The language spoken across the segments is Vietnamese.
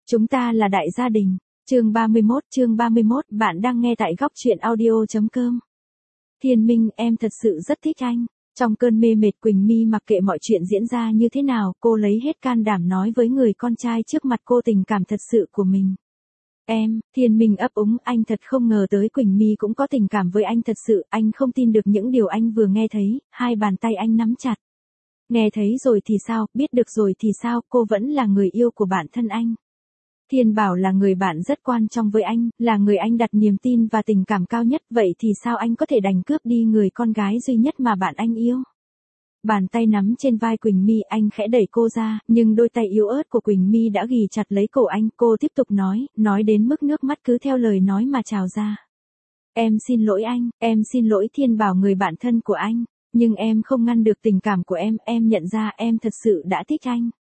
Chúng ta là đại gia đình. Chương 31, bạn đang nghe tại góc truyện audio.com. Thiên Minh, em thật sự rất thích anh. Trong cơn mê mệt Quỳnh My mặc kệ mọi chuyện diễn ra như thế nào, cô lấy hết can đảm nói với người con trai trước mặt cô tình cảm thật sự của mình. Thiên Minh ấp úng, anh thật không ngờ tới Quỳnh My cũng có tình cảm với anh thật sự, anh không tin được những điều anh vừa nghe thấy, hai bàn tay anh nắm chặt. Nghe thấy rồi thì sao, biết được rồi thì sao, cô vẫn là người yêu của bản thân anh. Thiên Bảo là người bạn rất quan trọng với anh, là người anh đặt niềm tin và tình cảm cao nhất, vậy thì sao anh có thể đành cướp đi người con gái duy nhất mà bạn anh yêu? Bàn tay nắm trên vai Quỳnh My, anh khẽ đẩy cô ra, nhưng đôi tay yếu ớt của Quỳnh My đã ghì chặt lấy cổ anh, cô tiếp tục nói đến mức nước mắt cứ theo lời nói mà trào ra. Em xin lỗi anh, em xin lỗi Thiên Bảo người bạn thân của anh, nhưng em không ngăn được tình cảm của em nhận ra em thật sự đã thích anh.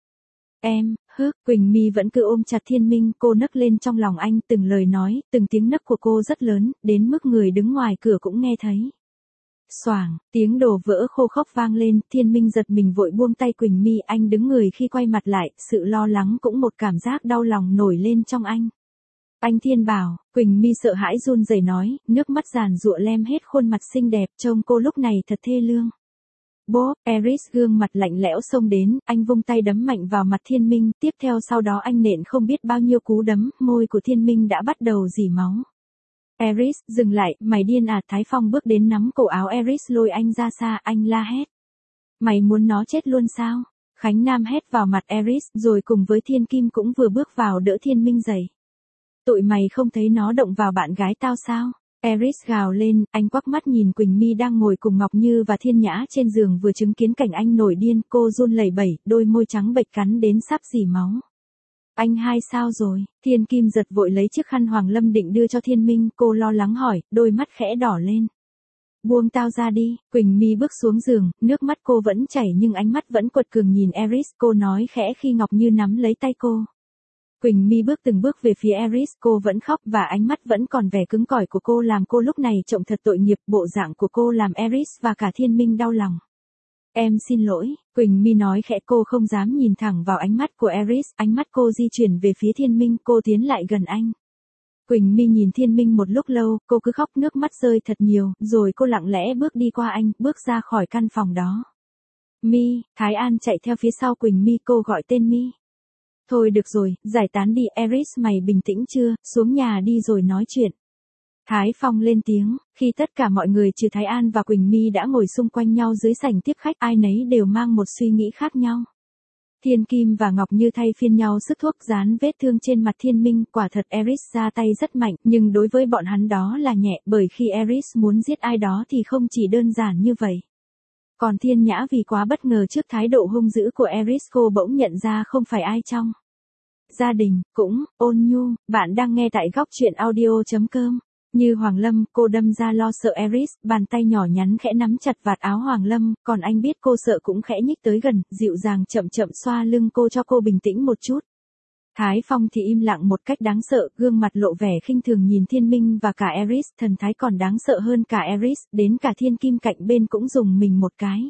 Quỳnh My vẫn cứ ôm chặt Thiên Minh, cô nấc lên trong lòng anh, từng lời nói, từng tiếng nấc của cô rất lớn, đến mức người đứng ngoài cửa cũng nghe thấy. Xoảng, tiếng đồ vỡ khô khốc vang lên, Thiên Minh giật mình vội buông tay Quỳnh My, anh đứng người khi quay mặt lại, sự lo lắng cũng một cảm giác đau lòng nổi lên trong anh. Anh Thiên Bảo, Quỳnh My sợ hãi run rẩy nói, nước mắt giàn giụa lem hết khuôn mặt xinh đẹp, trông cô lúc này thật thê lương. Bố, Eris gương mặt lạnh lẽo xông đến, anh vung tay đấm mạnh vào mặt Thiên Minh, tiếp theo sau đó anh nện không biết bao nhiêu cú đấm, môi của Thiên Minh đã bắt đầu rỉ máu. Eris, dừng lại, mày điên à? Thái Phong bước đến nắm cổ áo Eris lôi anh ra xa, anh la hét. Mày muốn nó chết luôn sao? Khánh Nam hét vào mặt Eris, rồi cùng với Thiên Kim cũng vừa bước vào đỡ Thiên Minh dậy. Tụi mày không thấy nó động vào bạn gái tao sao? Eris gào lên, anh quắc mắt nhìn Quỳnh My đang ngồi cùng Ngọc Như và Thiên Nhã trên giường vừa chứng kiến cảnh anh nổi điên, cô run lẩy bẩy, đôi môi trắng bệch cắn đến sắp rỉ máu. Anh hai sao rồi? Thiên Kim giật vội lấy chiếc khăn Hoàng Lâm định đưa cho Thiên Minh, cô lo lắng hỏi, đôi mắt khẽ đỏ lên. Buông tao ra đi. Quỳnh My bước xuống giường, nước mắt cô vẫn chảy nhưng ánh mắt vẫn quật cường nhìn Eris, cô nói khẽ khi Ngọc Như nắm lấy tay cô. Quỳnh My bước từng bước về phía Eris, cô vẫn khóc và ánh mắt vẫn còn vẻ cứng cỏi của cô làm cô lúc này trông thật tội nghiệp, bộ dạng của cô làm Eris và cả Thiên Minh đau lòng. Em xin lỗi, Quỳnh My nói khẽ, cô không dám nhìn thẳng vào ánh mắt của Eris, ánh mắt cô di chuyển về phía Thiên Minh, cô tiến lại gần anh. Quỳnh My nhìn Thiên Minh một lúc lâu, cô cứ khóc nước mắt rơi thật nhiều, rồi cô lặng lẽ bước đi qua anh, bước ra khỏi căn phòng đó. My, Thái An chạy theo phía sau Quỳnh My, cô gọi tên My. Thôi được rồi, giải tán đi, Eris mày bình tĩnh chưa, xuống nhà đi rồi nói chuyện. Thái Phong lên tiếng, khi tất cả mọi người trừ Thái An và Quỳnh My đã ngồi xung quanh nhau dưới sảnh tiếp khách, ai nấy đều mang một suy nghĩ khác nhau. Thiên Kim và Ngọc Như thay phiên nhau sức thuốc dán vết thương trên mặt Thiên Minh, quả thật Eris ra tay rất mạnh, nhưng đối với bọn hắn đó là nhẹ, bởi khi Eris muốn giết ai đó thì không chỉ đơn giản như vậy. Còn Thiên Nhã vì quá bất ngờ trước thái độ hung dữ của Eris, cô bỗng nhận ra không phải ai trong gia đình cũng ôn nhu. Bạn đang nghe tại góc truyện audio.com. Như Hoàng Lâm, cô đâm ra lo sợ Eris, bàn tay nhỏ nhắn khẽ nắm chặt vạt áo Hoàng Lâm, còn anh biết cô sợ cũng khẽ nhích tới gần, dịu dàng chậm chậm xoa lưng cô cho cô bình tĩnh một chút. Thái Phong thì im lặng một cách đáng sợ, gương mặt lộ vẻ khinh thường nhìn Thiên Minh và cả Eris, thần thái còn đáng sợ hơn cả Eris, đến cả Thiên Kim cạnh bên cũng dùng mình một cái.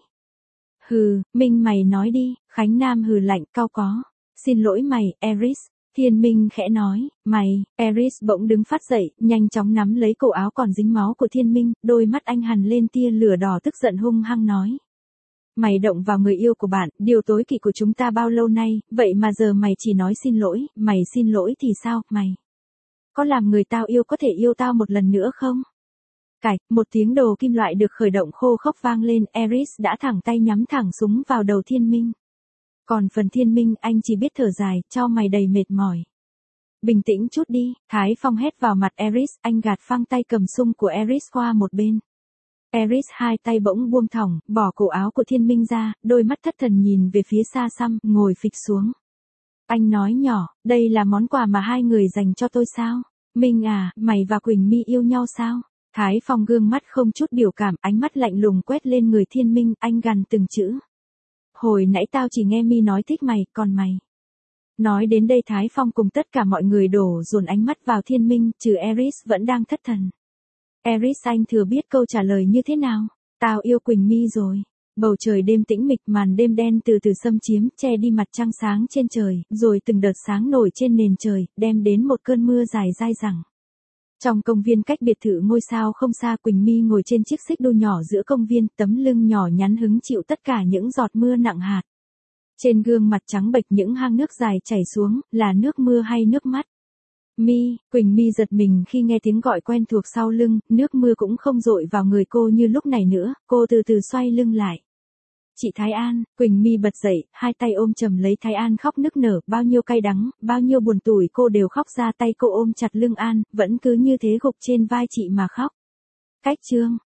Hừ, Minh mày nói đi, Khánh Nam hừ lạnh, cau có. Xin lỗi mày, Eris. Thiên Minh khẽ nói, mày, Eris bỗng đứng phát dậy, nhanh chóng nắm lấy cổ áo còn dính máu của Thiên Minh, đôi mắt anh hằn lên tia lửa đỏ tức giận hung hăng nói. Mày động vào người yêu của bạn, điều tối kỵ của chúng ta bao lâu nay, vậy mà giờ mày chỉ nói xin lỗi, mày xin lỗi thì sao, mày? Có làm người tao yêu có thể yêu tao một lần nữa không? Cạch, một tiếng đồ kim loại được khởi động khô khốc vang lên, Eris đã thẳng tay nhắm thẳng súng vào đầu Thiên Minh. Còn phần Thiên Minh, anh chỉ biết thở dài, cho mày đầy mệt mỏi. Bình tĩnh chút đi, Thái Phong hét vào mặt Eris, anh gạt phăng tay cầm súng của Eris qua một bên. Eris hai tay bỗng buông thõng, bỏ cổ áo của Thiên Minh ra, đôi mắt thất thần nhìn về phía xa xăm, ngồi phịch xuống. Anh nói nhỏ, đây là món quà mà hai người dành cho tôi sao? Minh à, mày và Quỳnh My yêu nhau sao? Thái Phong gương mắt không chút biểu cảm, ánh mắt lạnh lùng quét lên người Thiên Minh, anh gằn từng chữ. Hồi nãy tao chỉ nghe My nói thích mày, còn mày. Nói đến đây Thái Phong cùng tất cả mọi người đổ dồn ánh mắt vào Thiên Minh, trừ Eris vẫn đang thất thần. Eris, anh thừa biết câu trả lời như thế nào? Tao yêu Quỳnh My rồi. Bầu trời đêm tĩnh mịch, màn đêm đen từ từ xâm chiếm, che đi mặt trăng sáng trên trời, rồi từng đợt sáng nổi trên nền trời, đem đến một cơn mưa dài dai dẳng. Trong công viên cách biệt thự ngôi sao không xa, Quỳnh My ngồi trên chiếc xích đu nhỏ giữa công viên, tấm lưng nhỏ nhắn hứng chịu tất cả những giọt mưa nặng hạt. Trên gương mặt trắng bệch những hang nước dài chảy xuống, là nước mưa hay nước mắt? Quỳnh My giật mình khi nghe tiếng gọi quen thuộc sau lưng, nước mưa cũng không dội vào người cô như lúc này nữa, cô từ từ xoay lưng lại. Chị Thái An, Quỳnh My bật dậy, hai tay ôm chầm lấy Thái An khóc nức nở, bao nhiêu cay đắng, bao nhiêu buồn tủi cô đều khóc ra, tay cô ôm chặt lưng An, vẫn cứ như thế gục trên vai chị mà khóc. Cách chương